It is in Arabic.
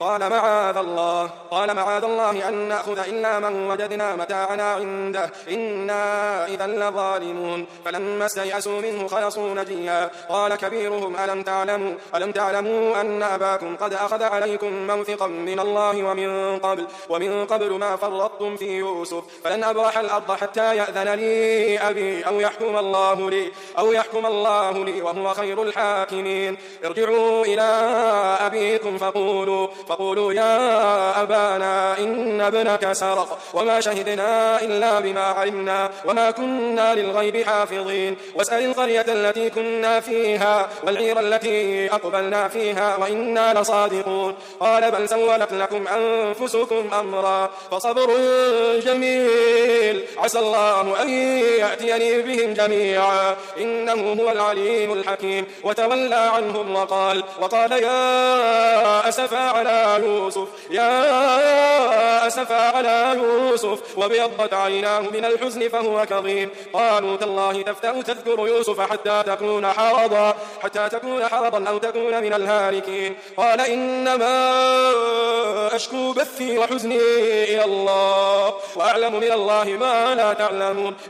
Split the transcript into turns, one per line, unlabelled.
قال معاذ الله أن نأخذ إلا من وجدنا متاعنا عنده إنا إذا لظالمون. فلما استيأسوا منه خلصوا نجيا قال كبيرهم ألم تعلموا أن أباكم قد أخذ عليكم موثقا من الله ومن قبل ما فرطتم في يوسف فلن أبرح الأرض حتى يأذن لي أبي أو يحكم الله لي وهو خير الحاكمين. ارجعوا إلى أبيكم فقولوا يا أبانا إن ابنك سرق وما شهدنا إلا بما علمنا وما كنا للغيب حافظين. واسأل القرية التي كنا فيها والعير التي أقبلنا فيها وإنا لصادقون. قال بل سولت لكم أنفسكم أمرا فصبر جميل عسى الله أن يأتيني بهم جميعا إنه هو العليم الحكيم. وتولى عنهم وقال يا أسفا على يوسف وابيضت عيناه من الحزن فهو كظيم. قالوا تالله تفتأ تذكر يوسف حتى تكون حرضا أو تكون من الهالكين. قال إنما أشكو بثي وحزني إلى الله وأعلم من الله ما لا تعلمون.